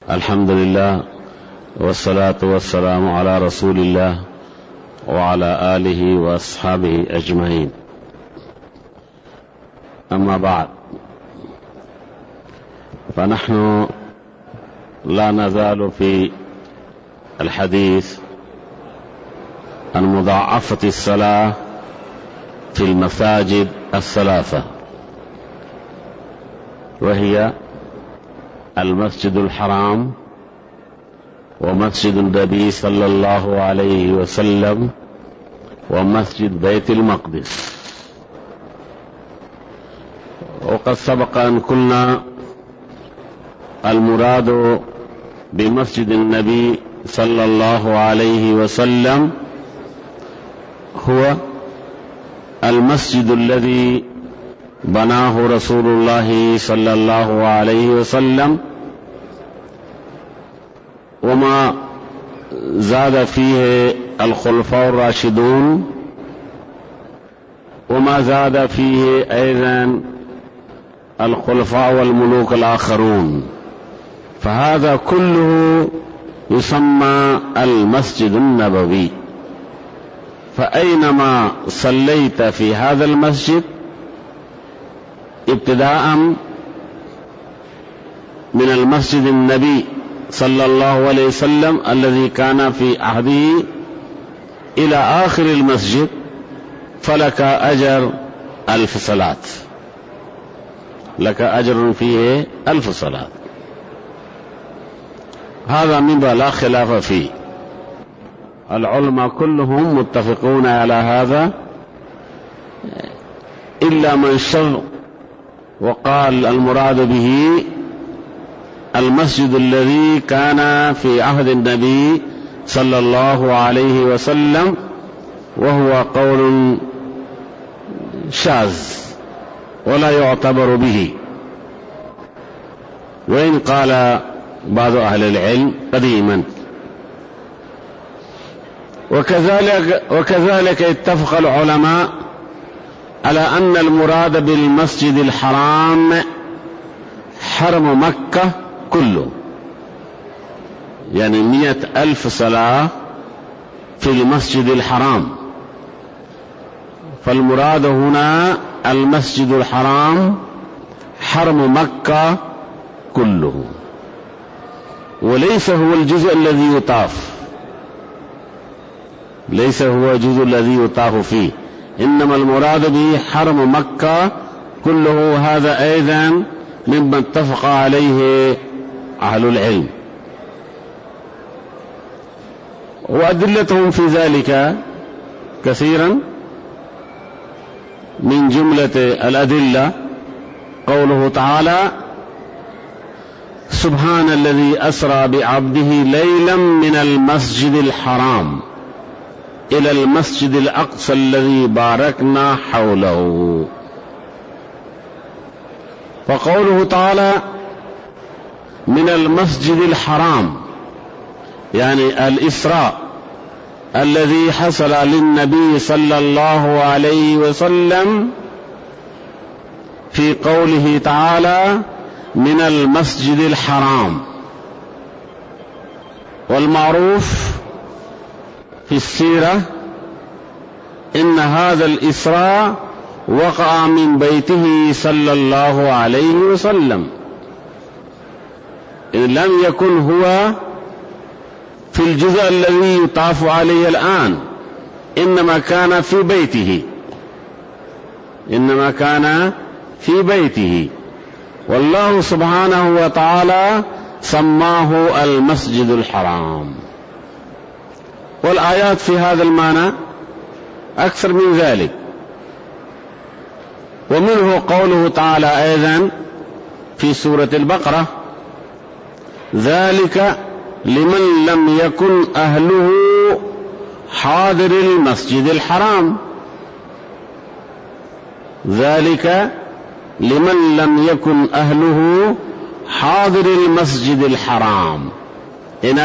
الحمد لله والصلاة والسلام على رسول الله وعلى آله وأصحابه أجمعين. أما بعد، فنحن لا نزال في الحديث عن مضاعفة الصلاة في المساجد الثلاثة، وهي المسجد الحرام، ومسجد النبي صلى الله عليه وسلم، ومسجد بيت المقدس. وقد سبق أن قلنا المراد بمسجد النبي صلى الله عليه وسلم هو المسجد الذي بناه رسول الله صلى الله عليه وسلم، وما زاد فيه الخلفاء الراشدون، وما زاد فيه أيضا الخلفاء والملوك الآخرون، فهذا كله يسمى المسجد النبوي. فأينما صليت في هذا المسجد ابتداء من المسجد النبي صلى الله عليه وسلم الذي كان في عهده إلى آخر المسجد، فلك أجر 1000 صلاة، لك أجر فيه 1000 صلاة. هذا مما لا خلاف فيه، العلماء كلهم متفقون على هذا إلا من شر وقال المراد به المسجد الذي كان في عهد النبي صلى الله عليه وسلم، وهو قول شاذ ولا يعتبر به، وإن قال بعض أهل العلم قديما. وكذلك اتفق العلماء على أن المراد بالمسجد الحرام حرم مكة كله، يعني 100,000 صلاة في المسجد الحرام، فالمراد هنا المسجد الحرام حرم مكة كله، وليس هو الجزء الذي يطاف، ليس هو الجزء الذي يطاف فيه، إنما المراد به حرم مكة كله. هذا أيضا مما اتفق عليه أهل العلم، وأدلتهم في ذلك كثيرا. من جملة الأدلة قوله تعالى: سبحان الذي أسرى بعبده ليلا من المسجد الحرام إلى المسجد الأقصى الذي باركنا حوله. فقوله تعالى من المسجد الحرام يعني الإسراء الذي حصل للنبي صلى الله عليه وسلم في قوله تعالى من المسجد الحرام. والمعروف في السيرة إن هذا الإسراء وقع من بيته صلى الله عليه وسلم، إن لم يكن هو في الجزء الذي يطاف عليه الآن، إنما كان في بيته، إنما كان في بيته، والله سبحانه وتعالى سماه المسجد الحرام. والآيات في هذا المعنى أكثر من ذلك، ومنه قوله تعالى أيضا في سورة البقرة: ذلك لمن لم يكن أهله حاضر المسجد الحرام، ذلك لمن لم يكن أهله حاضر المسجد الحرام. إن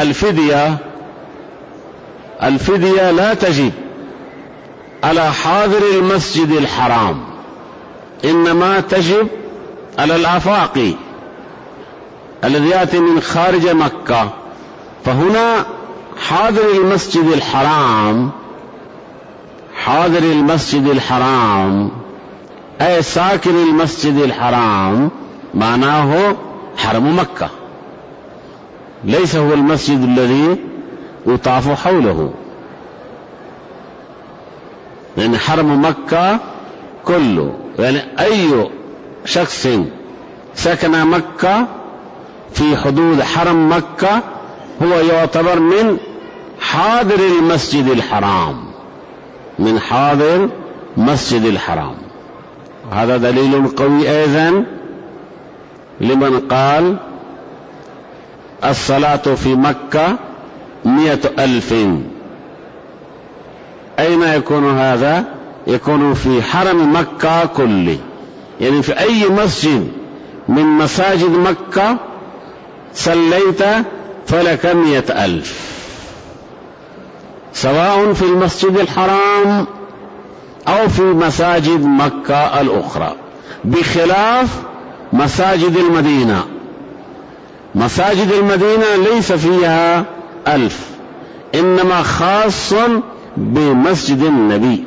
الفدية لا تجب على حاضر المسجد الحرام، إنما تجب على الآفاق، الذي يأتي من خارج مكة، فهنا حاضر المسجد الحرام، حاضر المسجد الحرام أي ساكن المسجد الحرام، معناه حرم مكة، ليس هو المسجد الذي يطاف حوله، لأن حرم مكة كله، يعني أي شخص سكن مكة في حدود حرم مكة هو يعتبر من حاضر المسجد الحرام، من حاضر مسجد الحرام. هذا دليل قوي أيضا لمن قال الصلاة في مكة 100,000. أين يكون هذا؟ يكون في حرم مكة كله، يعني في أي مسجد من مساجد مكة صليت فلك 100,000، سواء في المسجد الحرام أو في مساجد مكة الأخرى، بخلاف مساجد المدينة. مساجد المدينة ليس فيها 1000، إنما خاص بمسجد النبي،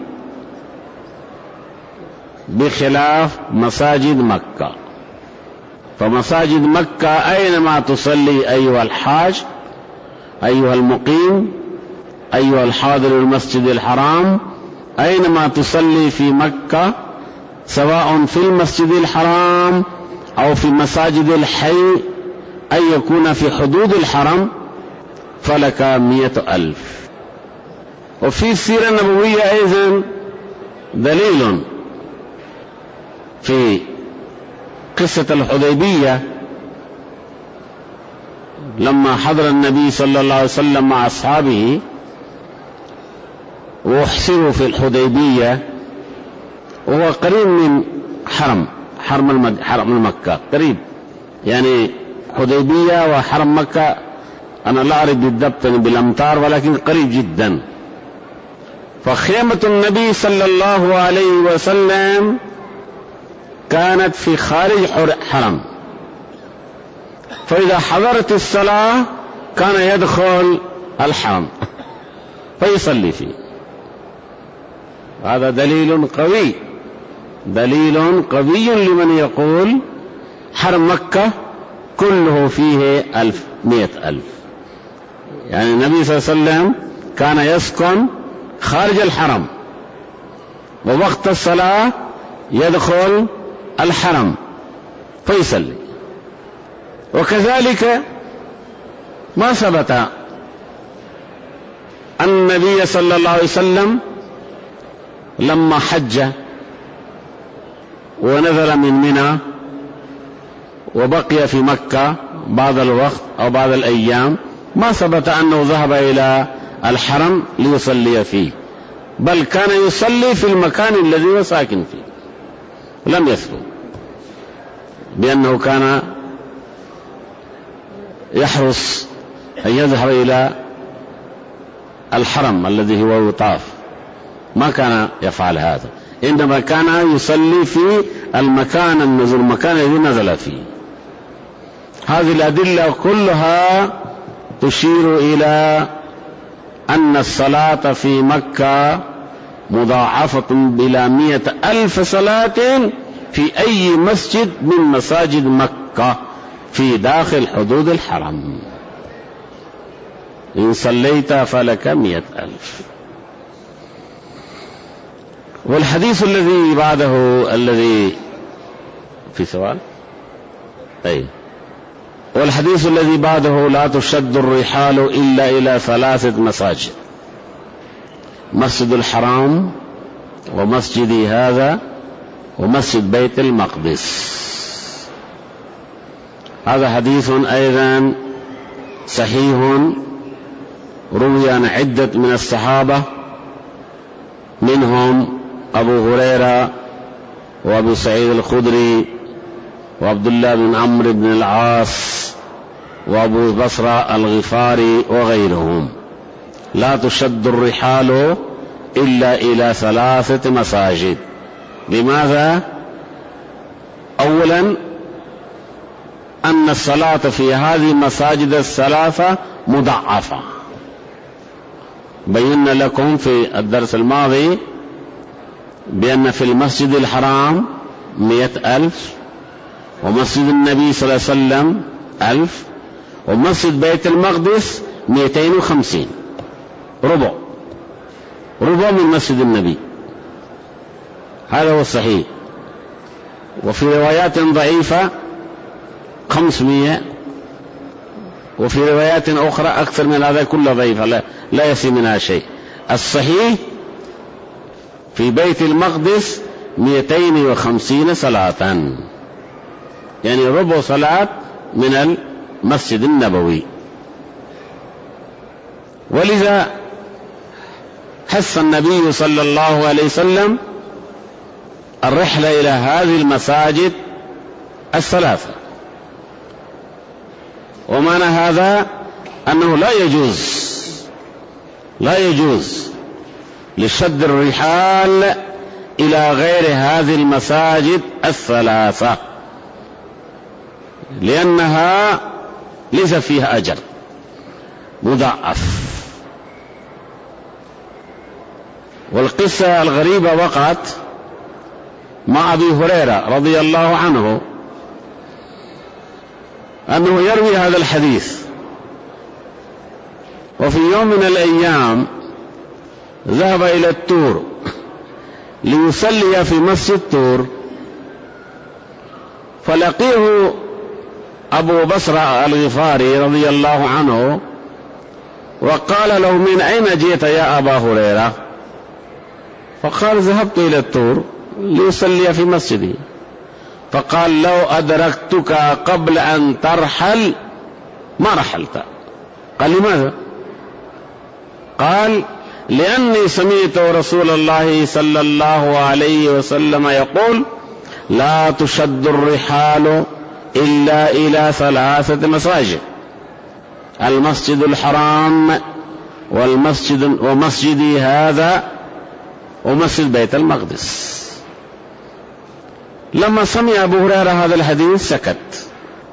بخلاف مساجد مكة. فمساجد مكة أينما تصلي أيها الحاج، أيها المقيم، أيها الحاضر المسجد الحرام، أينما تصلي في مكة، سواء في المسجد الحرام أو في مساجد الحي، أن يكون في حدود الحرم، فلك 100,000. وفي السيرة النبوية أيضا دليل في قصة الحديبية، لما حضر النبي صلى الله عليه وسلم مع أصحابه واحصروا في الحديبية، وهو قريب من حرم مكة، قريب، يعني حديبية وحرم مكة أنا لا أعرف بالضبط بالأمتار، ولكن قريب جدا. فخيمة النبي صلى الله عليه وسلم كانت في خارج حرم، فإذا حضرت الصلاة كان يدخل الحرم فيصلي فيه. هذا دليل قوي، دليل قوي لمن يقول حرم مكة كله فيه 100,000. يعني النبي صلى الله عليه وسلم كان يسكن خارج الحرم، ووقت الصلاة يدخل الحرم فيصلي. وكذلك ما ثبت أن النبي صلى الله عليه وسلم لما حج ونزل من منى وبقي في مكة بعض الوقت أو بعض الأيام، ما ثبت أنه ذهب إلى الحرم ليصلي فيه، بل كان يصلي في المكان الذي هو ساكن فيه. لم يثبت بأنه كان يحرص أن يذهب إلى الحرم الذي هو يطاف، ما كان يفعل هذا، إنما كان يصلي في المكان الذي نزل فيه. هذه الأدلة كلها تشير إلى أن الصلاة في مكة مضاعفة إلى 100,000 صلاة في أي مسجد من مساجد مكة في داخل حدود الحرم. إن صليت فلك 100,000. والحديث الذي بعده الذي في سؤال والحديث الذي بعده لا تشد الرحال إلا إلى 3 مساجد: مسجد الحرام، ومسجدي هذا، ومسجد بيت المقدس. هذا حديث أيضا صحيح، روي عن عدة من الصحابة، منهم أبو هريرة وأبو سعيد الخدري وعبد الله بن عمرو بن العاص وأبو بصرة الغفاري وغيرهم. لا تشد الرحال إلا إلى 3 مساجد. لماذا؟ أولا أن الصلاة في هذه المساجد الثلاثة مضاعفة. بينا لكم في الدرس الماضي بأن في المسجد الحرام 100,000، ومسجد النبي صلى الله عليه وسلم 1000، ومسجد بيت المقدس 250، ربع من مسجد النبي. هذا هو الصحيح. وفي روايات ضعيفة 500، وفي روايات أخرى أكثر من هذا، كله ضعيفة لا يسي منها شيء. الصحيح في بيت المقدس 250 صلاة، يعني ربع صلاة من المسجد النبوي. ولذا حث النبي صلى الله عليه وسلم الرحلة إلى هذه المساجد الثلاثة. ومعنى هذا أنه لا يجوز لشد الرحال إلى غير هذه المساجد الثلاثة، لأنها ليس فيها أجر مضاعف. والقصة الغريبة وقعت مع أبي هريرة رضي الله عنه، أنه يروي هذا الحديث. وفي يوم من الأيام ذهب إلى التور ليصلي في مسجد التور، فلقيه أبو بصرة الغفاري رضي الله عنه وقال له: من أين جئت يا أبا هريرة؟ فقال: ذهبت إلى التور ليصلي في مسجدي. فقال: لو أدركتك قبل أن ترحل ما رحلت. قال: لماذا؟ قال: لأني سمعت رسول الله صلى الله عليه وسلم يقول: لا تشد الرحال إلا إلى 3 مساجد: المسجد الحرام، ومسجدي هذا، ومسجد بيت المقدس. لما سمع أبو هريرة هذا الحديث سكت.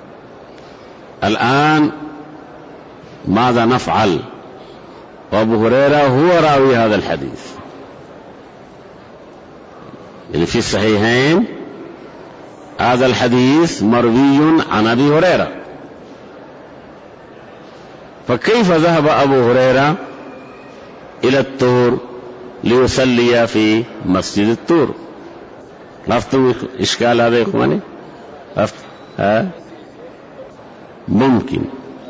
الآن ماذا نفعل؟ وأبو هريرة هو راوي هذا الحديث، يعني في الصحيحين هذا الحديث مروي عن أبي هريرة. فكيف ذهب أبو هريرة إلى التور ليصلي في مسجد التور؟ عرفتم إشكال هذا يا إخواني؟ ممكن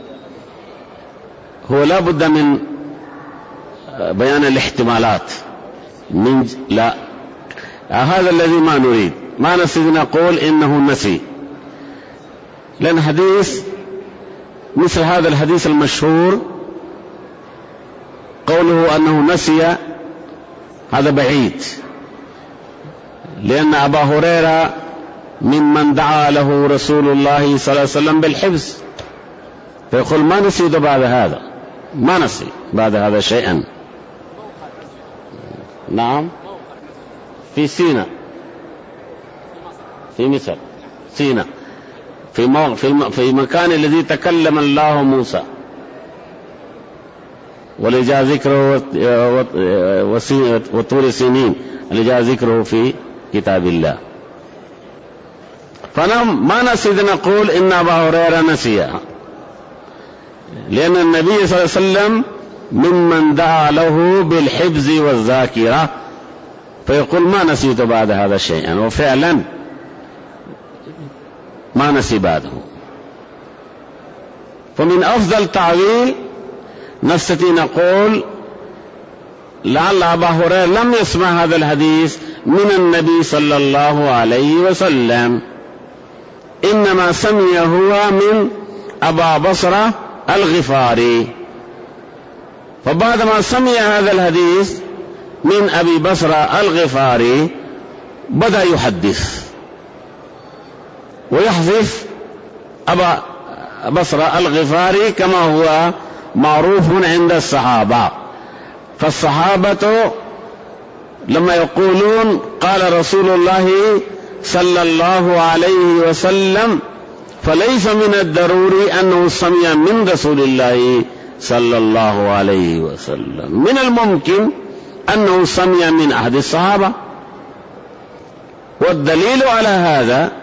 هو لا بد من بيان الاحتمالات. لا، هذا الذي ما نريد، ما نستطيع نقول إنه نسي، لأن حديث مثل هذا الحديث المشهور قوله أنه نسي هذا بعيد، لأن أبا هريرة ممن دعا له رسول الله صلى الله عليه وسلم بالحفظ، فيقول: ما نسيت بعد هذا، ما نسي بعد هذا شيئا. نعم، في سيناء، في مصر، سيناء، في مكان الذي تكلم الله موسى، والذي جاء ذكره وطور سنين اللي جاء ذكره في كتاب الله. فما نسيت نقول إن أبا هريرة نسيها، لأن النبي صلى الله عليه وسلم ممن دعا له بالحفظ والذاكرة، فيقول: ما نسيت بعد هذا شيئا، وفعلا ما نسي بعده. فمن أفضل تعويل نستطيع نقول لعل أبا هريرة لم يسمع هذا الحديث من النبي صلى الله عليه وسلم، إنما سمع هو من أبا بصرة الغفاري. فبعدما سمع هذا الحديث من أبي بصرة الغفاري بدأ يحدث ويحذف أبا بصرة الغفاري كما هو معروف عند الصحابة. فالصحابة لما يقولون قال رسول الله صلى الله عليه وسلم فليس من الضروري أنه سمع من رسول الله صلى الله عليه وسلم. من الممكن أنه سمع من أحد الصحابة، والدليل على هذا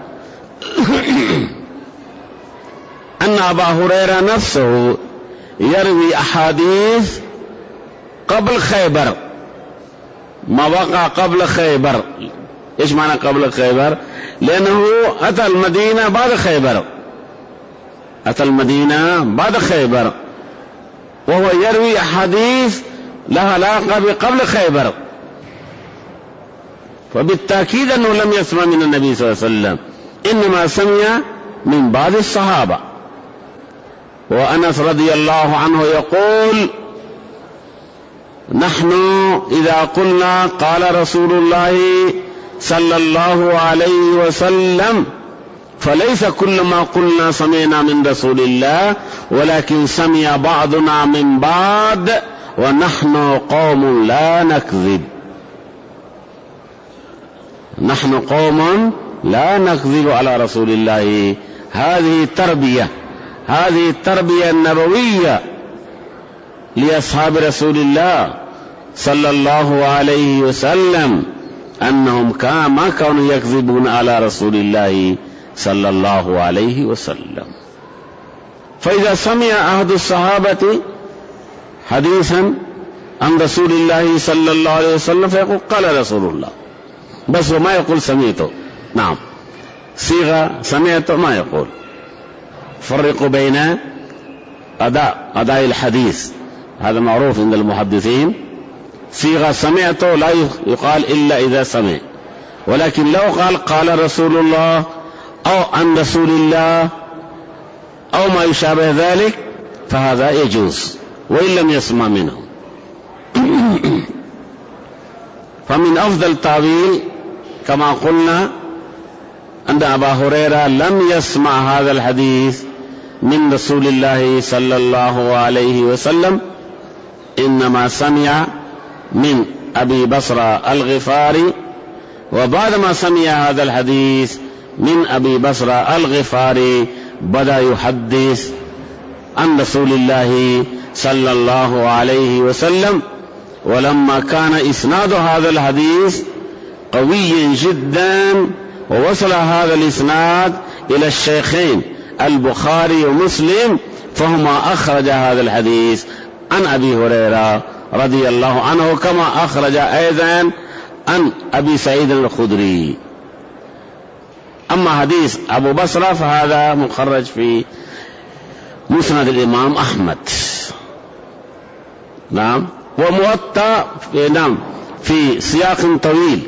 أن أبا هريرة نفسه يروي أحاديث قبل خيبر، ما وقع قبل خيبر. إيش معنى قبل خيبر؟ لأنه أتى المدينة بعد خيبر، أتى المدينة بعد خيبر، وهو يروي أحاديث لها علاقة بقبل خيبر، فبالتأكيد أنه لم يسمع من النبي صلى الله عليه وسلم، إنما سمع من بعض الصحابة. وأنس رضي الله عنه يقول: نحن إذا قلنا قال رسول الله صلى الله عليه وسلم فليس كل ما قلنا سمعنا من رسول الله، ولكن سمع بعضنا من بعض، ونحن قوم لا نكذب. نحن قوم لا نكذب على رسول الله. هذه التربية النبوية لأصحاب رسول الله صلى الله عليه وسلم، أنهم ما كانوا يكذبون على رسول الله صلى الله عليه وسلم. فإذا سمع أحد الصحابة حديثا عن رسول الله صلى الله عليه وسلم فيقول قال رسول الله بس، وما يقول سمعته. نعم، صيغة سمعته ما يقول. فرقوا بين أداء الحديث، هذا معروف عند المحدثين. صيغة سمعته لا يقال إلا إذا سمع، ولكن لو قال رسول الله أو عن رسول الله أو ما يشابه ذلك فهذا يجوز وإن لم يسمع منه. فمن أفضل تأويل كما قلنا أن أبا هريرة لم يسمع هذا الحديث من رسول الله صلى الله عليه وسلم، إنما سمع من أبي بصرة الغفاري، وبعد ما سمع هذا الحديث من أبي بصرة الغفاري بدأ يحدث عن رسول الله صلى الله عليه وسلم. ولما كان إسناد هذا الحديث قوي جدا ووصل هذا الإسناد إلى الشيخين البخاري ومسلم، فهما أخرج هذا الحديث عن أبي هريرة رضي الله عنه، كما أخرج أيضا عن أبي سعيد الخدري. أما حديث أبو بصرة فهذا مخرج في مسند الإمام أحمد. نعم، وموطأ في سياق طويل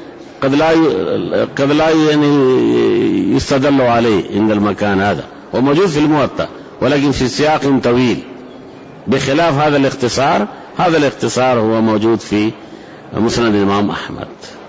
قد لا يستدل عليه عند المكان هذا، وموجود في الموطأ ولكن في سياق طويل، بخلاف هذا الاختصار. هذا الاختصار هو موجود في مسند الإمام أحمد.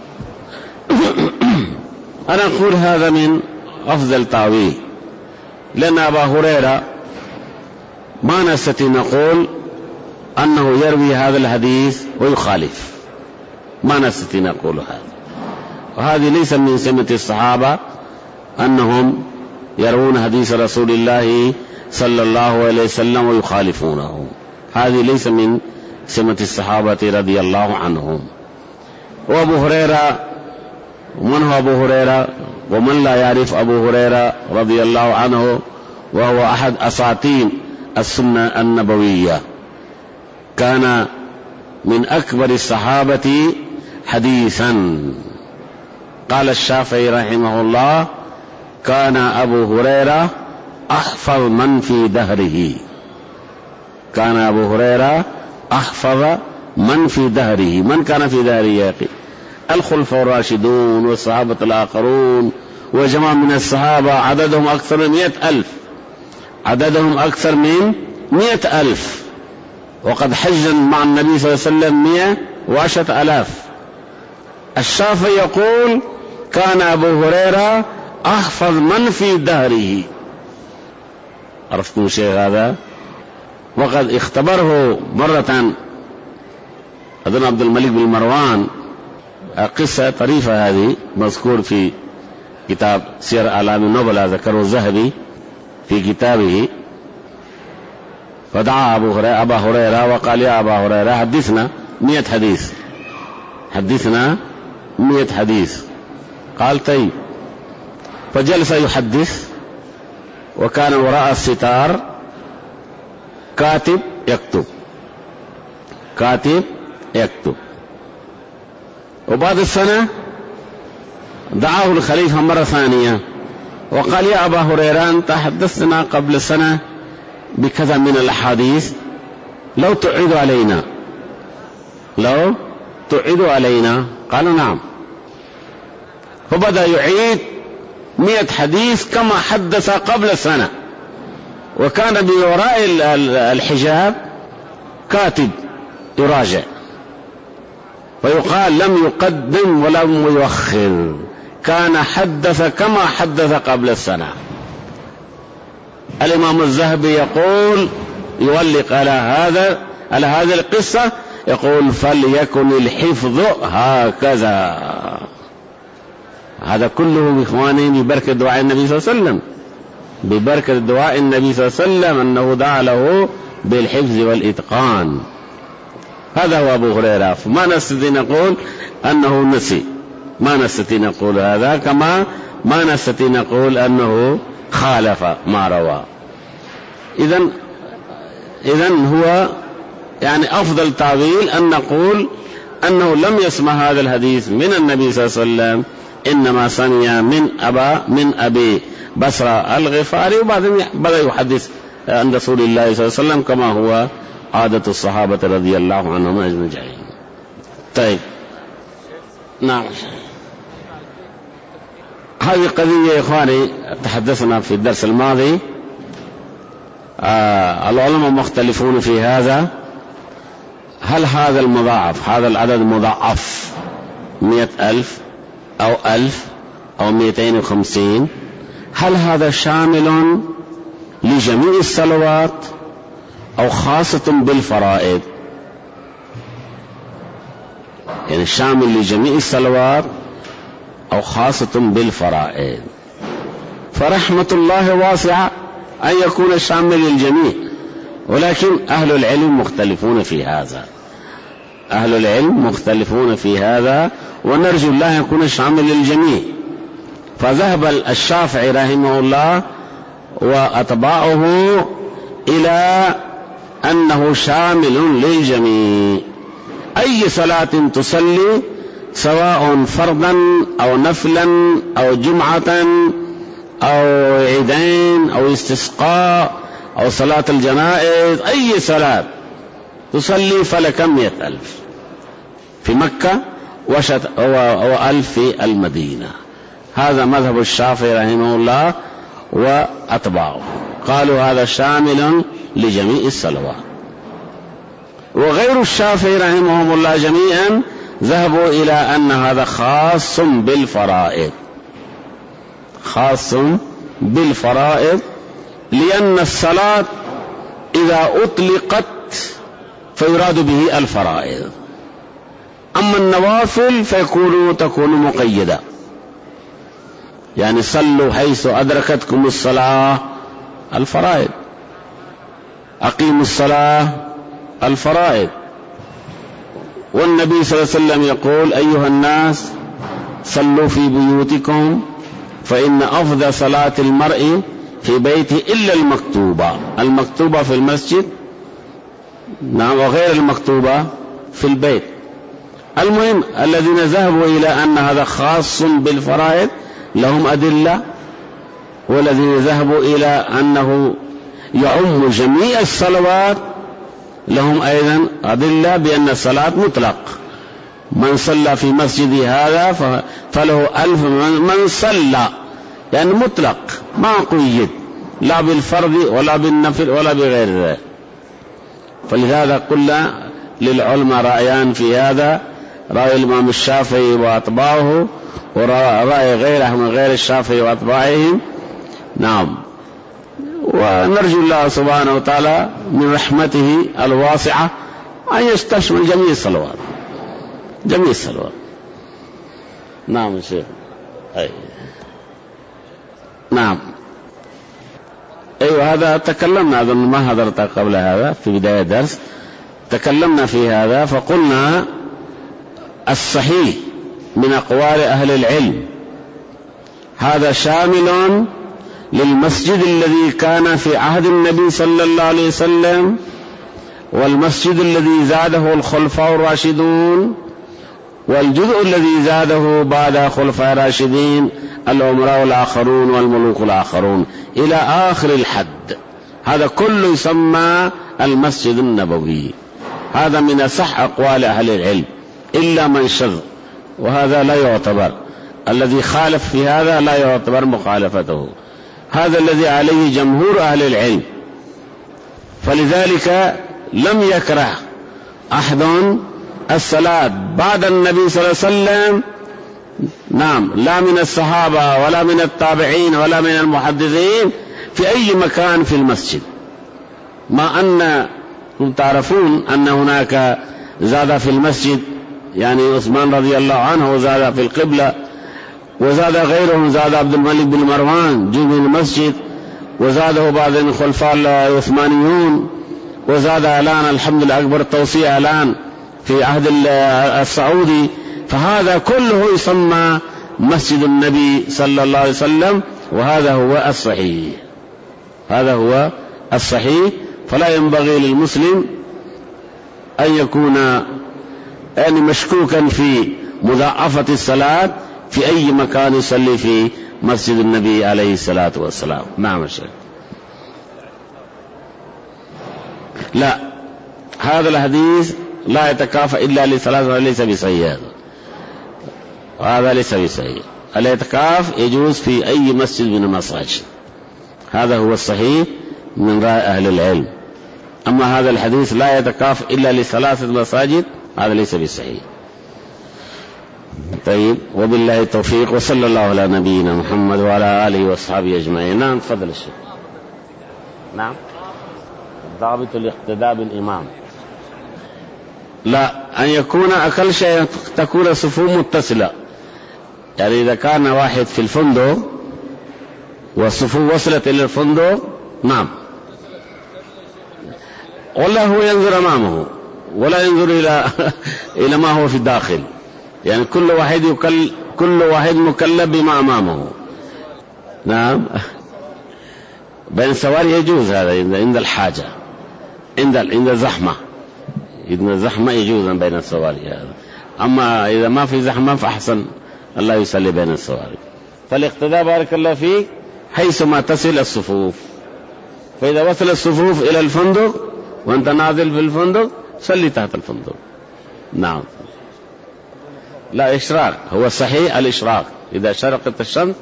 أنا أقول هذا من أفضل تأويل، لأن أبا هريرة ما نستطيع نقول أنه يروي هذا الحديث ويخالف، ما نستطيع نقول هذا. وهذه ليس من سمة الصحابة أنهم يروون حديث رسول الله صلى الله عليه وسلم ويخالفونه، هذه ليس من سمة الصحابة رضي الله عنهم. وأبو هريرة، ومن هو أبو هريرة ومن لا يعرف أبو هريرة رضي الله عنه؟ وهو أحد أساطين السنة النبوية، كان من أكبر الصحابة حديثا. قال الشافعي رحمه الله: كان أبو هريرة أحفظ من في دهره. كان أبو هريرة أحفظ من في دهره. من كان في دهره يا أخي؟ الخلفاء الراشدون والصحابة الآخرون وجماعة من الصحابة عددهم أكثر من 100,000، عددهم أكثر من 100,000، وقد حج مع النبي صلى الله عليه وسلم 110,000. الشافعي يقول: كان أبو هريرة أحفظ من في دهره. عرفتم شيء هذا؟ وقد اختبره مرة أظن عبد الملك بن مروان، قصة طريفة هذه مذكور في كتاب سير أعلام النبلاء، ذكره الذهبي. في كتابه، فدعا أبا هريرة وقال: يا أبا هريرة حدثنا 100 حديث، حدثنا 100 حديث. قال: طيب. فجلس يحدث، وكان وراء الستار كاتب يكتب. وبعد السنة دعاه الخليفة مرة ثانية وقال: يا أبا هريرة أنت حدثنا قبل سنة بكذا من الأحاديث، لو تعيد علينا. قال: نعم. فبدأ يعيد 100 حديث كما حدث قبل سنة، وكان بوراء الحجاب كاتب يراجع، ويقال: لم يقدم ولم يؤخر، كان حدث كما حدث قبل السنة. الإمام الذهبي يقول، يعلق على هذه القصة، يقول: فليكن الحفظ هكذا. هذا كله بإخواني ببركة دعاء النبي صلى الله عليه وسلم، ببركة دعاء النبي صلى الله عليه وسلم، أنه دعا له بالحفظ والإتقان. هذا هو أبو هريرة. فما نستطيع نقول أنه نسي، ما نستطيع نقول هذا، كما ما نستطيع نقول أنه خالف ما روى. إذن هو يعني أفضل تعبير أن نقول أنه لم يسمع هذا الحديث من النبي صلى الله عليه وسلم، إنما سمع من أبي بصرة الغفاري، وبعدين بدأ يحدث عن رسول الله صلى الله عليه وسلم كما هو عادة الصحابة رضي الله عنهم أجمعين. طيب، نعم. هذه قضية يا إخواني تحدثنا في الدرس الماضي. العلماء مختلفون في هذا، هل هذا المضاعف، هذا العدد مضاعف 100,000 أو 1000 أو 250، هل هذا شامل لجميع الصلوات أو خاصة بالفرائض؟ يعني شامل لجميع الصلوات أو خاصة بالفرائض؟ فرحمة الله واسعة أن يكون شامل للجميع، ولكن أهل العلم مختلفون في هذا، ونرجو الله يكون شامل للجميع. فذهب الشافعي رحمه الله وأتباعه إلى أنه شامل للجميع. أي صلاة تصلي، سواء فرضا أو نفلا أو جمعة أو عيدين أو استسقاء أو صلاة الجنائز، أي صلاة تصلي فلك 100,000 في مكة و1000 في المدينة. هذا مذهب الشافعي رحمه الله وأتباعه، قالوا هذا شامل لجميع الصلوات. وغير الشافعي رحمهم الله جميعا ذهبوا إلى أن هذا خاص بالفرائض، لأن الصلاة إذا أطلقت فيراد به الفرائض، أما النوافل تكون مقيدة. يعني صلوا حيث أدركتكم الصلاة، الفرائض، أقيموا الصلاة، الفرائض. والنبي صلى الله عليه وسلم يقول: أيها الناس صلوا في بيوتكم فإن أفضل صلاة المرء في بيته إلا المكتوبة في المسجد، نعم، وغير المكتوبة في البيت. المهم الذين ذهبوا إلى أن هذا خاص بالفرائض لهم أدلة، والذين ذهبوا إلى أنه يعم جميع الصلوات لهم أيضا أدلة بأن الصلاة مطلق. من صلى في مسجد هذا فله 1000 من صلى، يعني مطلق ما قيد، لا بالفرض ولا بالنفل ولا بغير ذلك. فلهذا قلنا للعلماء رأيان في هذا، رأي الإمام الشافعي وأتباعه، ورأي غيره من غير الشافعي وأتباعهم. نعم. ونرجو الله سبحانه وتعالى من رحمته الواسعة أن يستشمل جميع الصلوات. نعم شيخ. نعم. أيوة هذا تكلمنا، أظن ما حضرت قبل هذا في بداية الدرس تكلمنا في هذا، فقلنا الصحيح من أقوال أهل العلم هذا شامل للمسجد الذي كان في عهد النبي صلى الله عليه وسلم، والمسجد الذي زاده الخلفاء الراشدون، والجزء الذي زاده بعد خلفاء الراشدين الأمراء الآخرون والملوك الآخرون إلى آخر الحد. هذا كله يسمى المسجد النبوي. هذا من أصح أقوال أهل العلم إلا من شذ، وهذا لا يعتبر، الذي خالف في هذا لا يعتبر مخالفته. هذا الذي عليه جمهور أهل العلم. فلذلك لم يكره أحد الصلاة بعد النبي صلى الله عليه وسلم، نعم، لا من الصحابة ولا من التابعين ولا من المحدثين، في أي مكان في المسجد، ما أنكم تعرفون أن هناك زاد في المسجد، يعني عثمان رضي الله عنه زاد في القبلة، وزاد غيرهم، زاد عبد الملك بن مروان جزء من المسجد، وزاده بعض الخلفاء العثمانيون، وزاد الآن الحمد لله أكبر التوسيع الآن في عهد السعودي. فهذا كله يسمى مسجد النبي صلى الله عليه وسلم، وهذا هو الصحيح، هذا هو الصحيح. فلا ينبغي للمسلم أن يكون مشكوكا في مضاعفة الصلاة في أي مكان يصلي في مسجد النبي عليه الصلاة والسلام. نعم الشيخ. لا، هذا الحديث لا يتكافى إلا لثلاثة، ليس بصحيح، هذا ليس بصحيح. الاعتكاف يجوز في أي مسجد من المساجد، هذا هو الصحيح من رأي أهل العلم. أما هذا الحديث لا يتكاف إلا لثلاثة مساجد، هذا ليس بصحيح. طيب، وبالله التوفيق، وصلى الله على نبينا محمد وعلى آله وأصحابه أجمعين. نعم، تفضل الشيخ. نعم، ضابط الاقتداء بالإمام لا، أن يكون أقل شيء تكون الصفوف متصلة. يعني إذا كان واحد في الفندق والصفوف وصلت إلى الفندق، نعم، والله هو ينظر أمامه ولا ينظر إلى ما هو في الداخل. يعني كل واحد مكلف بما أمامه. نعم، بين السواري يجوز هذا عند الحاجة، عند زحمة، إذا زحمة يجوز بين السواري هذا. أما إذا ما في زحمة فأحسن الله يصلي بين السواري. فالاقتداء بارك الله فيك حيثما تصل الصفوف. فإذا وصل الصفوف إلى الفندق وأنت نازل في الفندق صلي تحت الفندق. نعم، لا، إشراق هو صحيح، الإشراق إذا شرقت الشمس.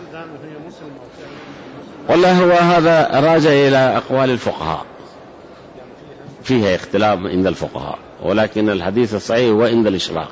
والله هو هذا راجع إلى أقوال الفقهاء، فيها اختلاف عند الفقهاء، ولكن الحديث الصحيح هو عند الإشراق.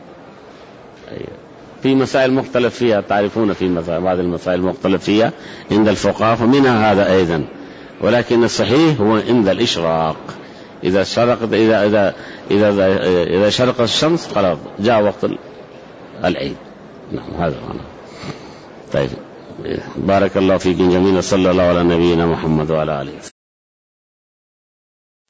في مسائل مختلف فيها، تعرفون في بعض المسائل مختلف فيها عند الفقهاء، فمنها هذا أيضا، ولكن الصحيح هو عند الإشراق. إذا شرقت إذا شرقت الشمس خلاص جاء وقت العيد. نعم، هذا هو. طيب، بارك الله فيكم جميعا. صلى الله على نبينا محمد وعلى آله.